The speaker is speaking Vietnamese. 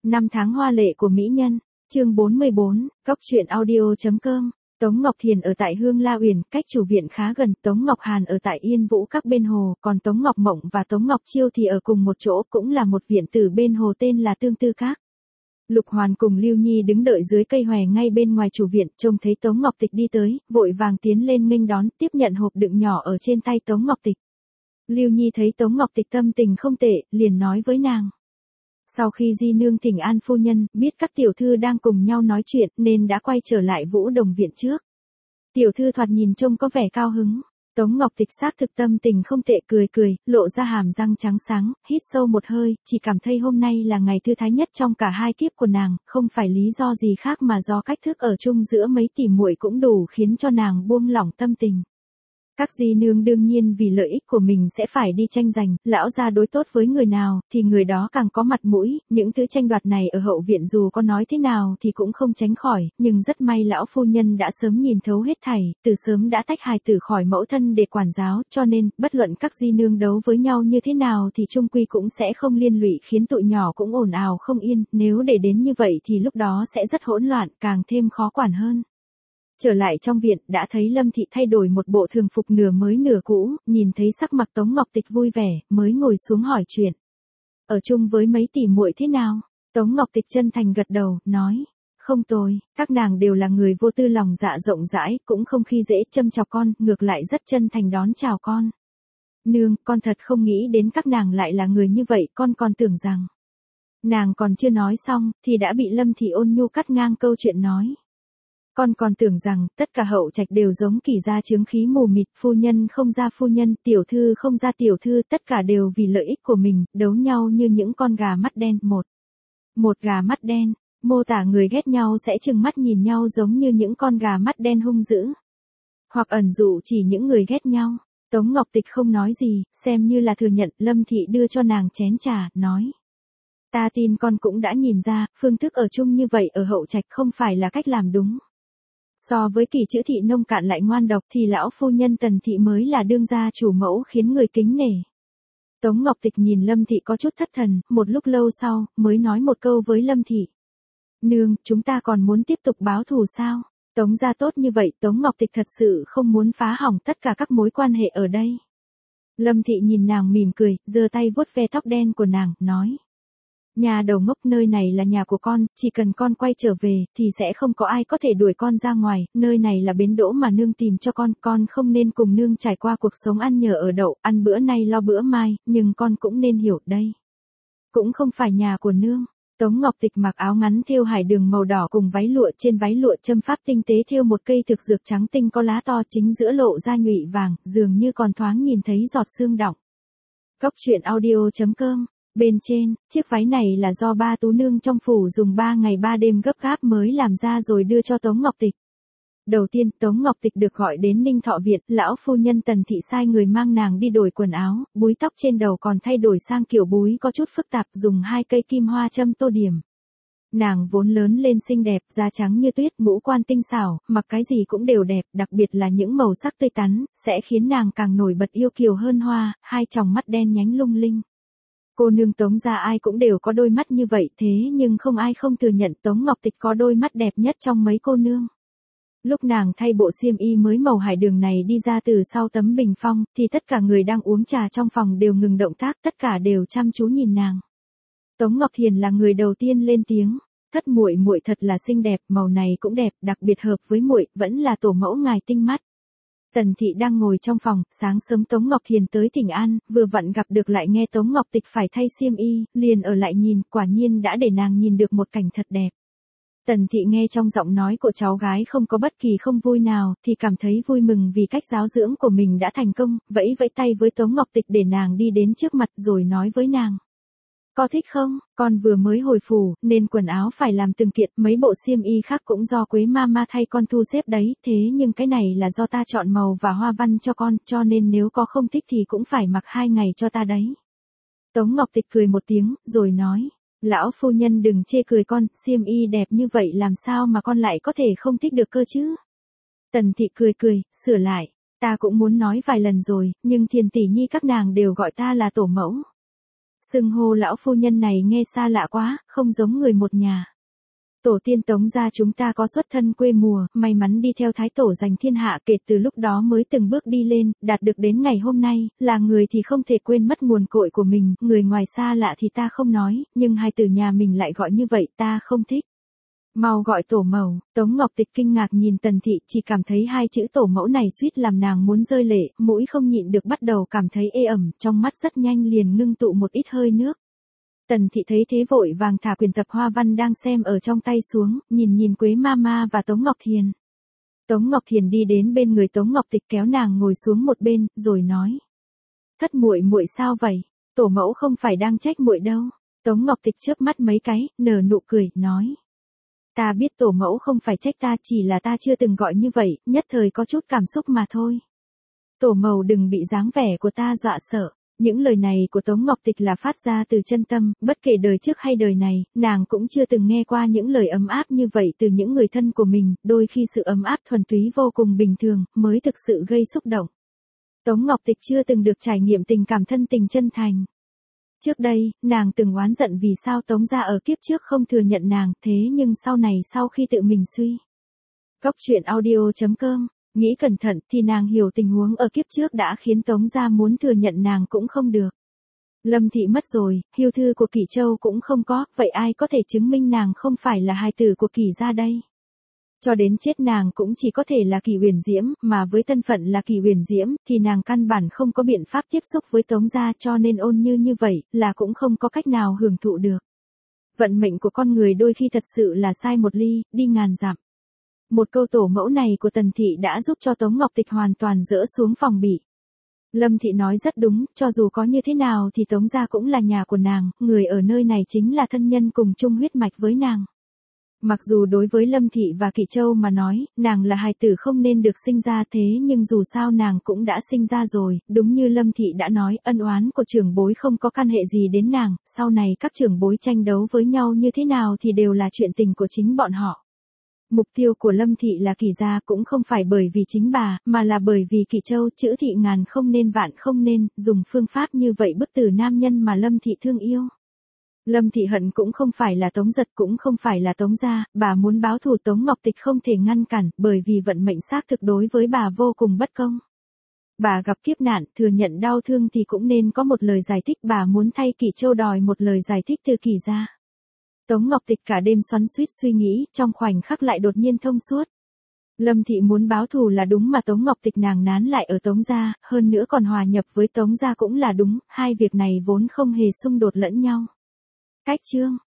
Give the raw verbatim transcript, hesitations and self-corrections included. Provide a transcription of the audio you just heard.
Năm tháng hoa lệ của mỹ nhân, chương bốn mươi bốn, góc truyện audio.com. Tống Ngọc Thiền ở tại Hương La Uyển, cách chủ viện khá gần. Tống Ngọc Hàn ở tại Yên Vũ các bên hồ, còn Tống Ngọc Mộng và Tống Ngọc Chiêu thì ở cùng một chỗ, cũng là một viện tử bên hồ tên là Tương Tư Các. Lục Hoàn cùng Lưu Nhi đứng đợi dưới cây hòe ngay bên ngoài chủ viện, trông thấy Tống Ngọc Tịch đi tới, vội vàng tiến lên nghênh đón, tiếp nhận hộp đựng nhỏ ở trên tay Tống Ngọc Tịch. Lưu Nhi thấy Tống Ngọc Tịch tâm tình không tệ, liền nói với nàng. Sau khi di nương thỉnh an phu nhân, biết các tiểu thư đang cùng nhau nói chuyện, nên đã quay trở lại Vũ Đồng viện trước. Tiểu thư thoạt nhìn trông có vẻ cao hứng. Tống Ngọc Tịch xác thực tâm tình không tệ, cười cười, lộ ra hàm răng trắng sáng, hít sâu một hơi, chỉ cảm thấy hôm nay là ngày thư thái nhất trong cả hai kiếp của nàng, không phải lý do gì khác mà do cách thức ở chung giữa mấy tỷ muội cũng đủ khiến cho nàng buông lỏng tâm tình. Các di nương đương nhiên vì lợi ích của mình sẽ phải đi tranh giành, lão gia đối tốt với người nào, thì người đó càng có mặt mũi, những thứ tranh đoạt này ở hậu viện dù có nói thế nào thì cũng không tránh khỏi, nhưng rất may lão phu nhân đã sớm nhìn thấu hết thảy, từ sớm đã tách hài tử khỏi mẫu thân để quản giáo, cho nên, bất luận các di nương đấu với nhau như thế nào thì chung quy cũng sẽ không liên lụy khiến tụi nhỏ cũng ồn ào không yên, nếu để đến như vậy thì lúc đó sẽ rất hỗn loạn, càng thêm khó quản hơn. Trở lại trong viện, đã thấy Lâm Thị thay đổi một bộ thường phục nửa mới nửa cũ, nhìn thấy sắc mặt Tống Ngọc Tịch vui vẻ, mới ngồi xuống hỏi chuyện. Ở chung với mấy tỷ muội thế nào? Tống Ngọc Tịch chân thành gật đầu, nói. Không tồi, các nàng đều là người vô tư lòng dạ rộng rãi, cũng không khi dễ châm chọc con, ngược lại rất chân thành đón chào con. Nương, con thật không nghĩ đến các nàng lại là người như vậy, con còn tưởng rằng. Nàng còn chưa nói xong, thì đã bị Lâm Thị ôn nhu cắt ngang câu chuyện nói. Con còn tưởng rằng, tất cả hậu trạch đều giống kỳ gia chướng khí mù mịt, phu nhân không ra phu nhân, tiểu thư không ra tiểu thư, tất cả đều vì lợi ích của mình, đấu nhau như những con gà mắt đen, một. Một gà mắt đen, mô tả người ghét nhau sẽ trừng mắt nhìn nhau giống như những con gà mắt đen hung dữ. Hoặc ẩn dụ chỉ những người ghét nhau. Tống Ngọc Tịch không nói gì, xem như là thừa nhận. Lâm Thị đưa cho nàng chén trà, nói. Ta tin con cũng đã nhìn ra, phương thức ở chung như vậy ở hậu trạch không phải là cách làm đúng. So với kỳ chữ thị nông cạn lại ngoan độc thì lão phu nhân Tần Thị mới là đương gia chủ mẫu khiến người kính nể. Tống Ngọc Tịch nhìn Lâm Thị có chút thất thần, một lúc lâu sau, mới nói một câu với Lâm Thị. Nương, chúng ta còn muốn tiếp tục báo thù sao? Tống gia tốt như vậy, Tống Ngọc Tịch thật sự không muốn phá hỏng tất cả các mối quan hệ ở đây. Lâm Thị nhìn nàng mỉm cười, giơ tay vuốt ve tóc đen của nàng, nói. Nhà đầu ngốc, nơi này là nhà của con, chỉ cần con quay trở về, thì sẽ không có ai có thể đuổi con ra ngoài, nơi này là bến đỗ mà nương tìm cho con, con không nên cùng nương trải qua cuộc sống ăn nhờ ở đậu, ăn bữa nay lo bữa mai, nhưng con cũng nên hiểu đây. Cũng không phải nhà của nương. Tống Ngọc Tịch mặc áo ngắn thêu hải đường màu đỏ cùng váy lụa, trên váy lụa châm pháp tinh tế thêu một cây thực dược trắng tinh có lá to, chính giữa lộ ra nhụy vàng, dường như còn thoáng nhìn thấy giọt sương đọng. Góc truyện audio.com. Bên trên, chiếc váy này là do ba tú nương trong phủ dùng ba ngày ba đêm gấp gáp mới làm ra rồi đưa cho Tống Ngọc Tịch. Đầu tiên, Tống Ngọc Tịch được gọi đến Ninh Thọ Viện, lão phu nhân Tần Thị sai người mang nàng đi đổi quần áo, búi tóc trên đầu còn thay đổi sang kiểu búi có chút phức tạp, dùng hai cây kim hoa châm tô điểm. Nàng vốn lớn lên xinh đẹp, da trắng như tuyết, ngũ quan tinh xảo, mặc cái gì cũng đều đẹp, đặc biệt là những màu sắc tươi tắn, sẽ khiến nàng càng nổi bật yêu kiều hơn hoa, hai tròng mắt đen nhánh lung linh. Cô nương Tống gia ai cũng đều có đôi mắt như vậy, thế nhưng không ai không thừa nhận Tống Ngọc Tịch có đôi mắt đẹp nhất trong mấy cô nương. Lúc nàng thay bộ xiêm y mới màu hải đường này đi ra từ sau tấm bình phong, thì tất cả người đang uống trà trong phòng đều ngừng động tác, tất cả đều chăm chú nhìn nàng. Tống Ngọc Thiền là người đầu tiên lên tiếng, thất muội muội thật là xinh đẹp, màu này cũng đẹp, đặc biệt hợp với muội, vẫn là tổ mẫu ngài tinh mắt. Tần Thị đang ngồi trong phòng, sáng sớm Tống Ngọc Thiền tới thỉnh an, vừa vặn gặp được lại nghe Tống Ngọc Tịch phải thay xiêm y, liền ở lại nhìn, quả nhiên đã để nàng nhìn được một cảnh thật đẹp. Tần Thị nghe trong giọng nói của cháu gái không có bất kỳ không vui nào, thì cảm thấy vui mừng vì cách giáo dưỡng của mình đã thành công, vẫy vẫy tay với Tống Ngọc Tịch để nàng đi đến trước mặt rồi nói với nàng. Có thích không, con vừa mới hồi phủ, nên quần áo phải làm từng kiện, mấy bộ xiêm y khác cũng do Quế Mama thay con thu xếp đấy, thế nhưng cái này là do ta chọn màu và hoa văn cho con, cho nên nếu có không thích thì cũng phải mặc hai ngày cho ta đấy. Tống Ngọc Tịch cười một tiếng, rồi nói, lão phu nhân đừng chê cười con, xiêm y đẹp như vậy làm sao mà con lại có thể không thích được cơ chứ. Tần Thị cười cười, sửa lại, ta cũng muốn nói vài lần rồi, nhưng Thiền tỷ nhi các nàng đều gọi ta là tổ mẫu. Xưng hô lão phu nhân này nghe xa lạ quá, không giống người một nhà. Tổ tiên Tống gia chúng ta có xuất thân quê mùa, may mắn đi theo thái tổ giành thiên hạ, kể từ lúc đó mới từng bước đi lên, đạt được đến ngày hôm nay, là người thì không thể quên mất nguồn cội của mình, người ngoài xa lạ thì ta không nói, nhưng hai từ nhà mình lại gọi như vậy ta không thích. Mau gọi tổ mẫu. Tống Ngọc Tịch kinh ngạc nhìn Tần Thị, chỉ cảm thấy hai chữ tổ mẫu này suýt làm nàng muốn rơi lệ, mũi không nhịn được bắt đầu cảm thấy ê ẩm, trong mắt rất nhanh liền ngưng tụ một ít hơi nước. Tần Thị thấy thế vội vàng thả quyển tập hoa văn đang xem ở trong tay xuống, nhìn nhìn Quế Mama và Tống Ngọc Thiền. Tống Ngọc Thiền đi đến bên người Tống Ngọc Tịch kéo nàng ngồi xuống một bên, rồi nói: "Thất muội muội sao vậy? Tổ mẫu không phải đang trách muội đâu." Tống Ngọc Tịch chớp mắt mấy cái, nở nụ cười, nói: "Ta biết tổ mẫu không phải trách ta, chỉ là ta chưa từng gọi như vậy, nhất thời có chút cảm xúc mà thôi. Tổ mẫu đừng bị dáng vẻ của ta dọa sợ." Những lời này của Tống Ngọc Tịch là phát ra từ chân tâm, bất kể đời trước hay đời này, nàng cũng chưa từng nghe qua những lời ấm áp như vậy từ những người thân của mình, đôi khi sự ấm áp thuần túy vô cùng bình thường, mới thực sự gây xúc động. Tống Ngọc Tịch chưa từng được trải nghiệm tình cảm thân tình chân thành. Trước đây, nàng từng oán giận vì sao Tống gia ở kiếp trước không thừa nhận nàng, thế nhưng sau này sau khi tự mình suy. Góc truyện audio chấm com Nghĩ cẩn thận thì nàng hiểu tình huống ở kiếp trước đã khiến Tống gia muốn thừa nhận nàng cũng không được. Lâm Thị mất rồi, hiêu thư của Kỷ Châu cũng không có, vậy ai có thể chứng minh nàng không phải là hài tử của Kỷ gia đây? Cho đến chết nàng cũng chỉ có thể là Kỷ Uyển Diễm, mà với thân phận là Kỷ Uyển Diễm thì nàng căn bản không có biện pháp tiếp xúc với Tống gia, cho nên ôn như như vậy là cũng không có cách nào hưởng thụ được. Vận mệnh của con người đôi khi thật sự là sai một ly, đi ngàn dặm. Một câu tổ mẫu này của Tần Thị đã giúp cho Tống Ngọc Tịch hoàn toàn dỡ xuống phòng bị. Lâm Thị nói rất đúng, cho dù có như thế nào thì Tống gia cũng là nhà của nàng, người ở nơi này chính là thân nhân cùng chung huyết mạch với nàng. Mặc dù đối với Lâm Thị và Kỷ Châu mà nói, nàng là hài tử không nên được sinh ra, thế nhưng dù sao nàng cũng đã sinh ra rồi, đúng như Lâm Thị đã nói, ân oán của trưởng bối không có căn hệ gì đến nàng, sau này các trưởng bối tranh đấu với nhau như thế nào thì đều là chuyện tình của chính bọn họ. Mục tiêu của Lâm Thị là Kỷ gia cũng không phải bởi vì chính bà, mà là bởi vì Kỷ Châu, chữ thị ngàn không nên vạn không nên, dùng phương pháp như vậy bức tử nam nhân mà Lâm Thị thương yêu. Lâm Thị hận cũng không phải là Tống Giật, cũng không phải là Tống gia, bà muốn báo thù Tống Ngọc Tịch không thể ngăn cản, bởi vì vận mệnh xác thực đối với bà vô cùng bất công. Bà gặp kiếp nạn, thừa nhận đau thương thì cũng nên có một lời giải thích, bà muốn thay Kỷ Châu đòi một lời giải thích từ Kỷ gia. Tống Ngọc Tịch cả đêm xoắn xuýt suy nghĩ, trong khoảnh khắc lại đột nhiên thông suốt. Lâm Thị muốn báo thù là đúng, mà Tống Ngọc Tịch nàng nán lại ở Tống gia, hơn nữa còn hòa nhập với Tống gia cũng là đúng, hai việc này vốn không hề xung đột lẫn nhau. Cách chương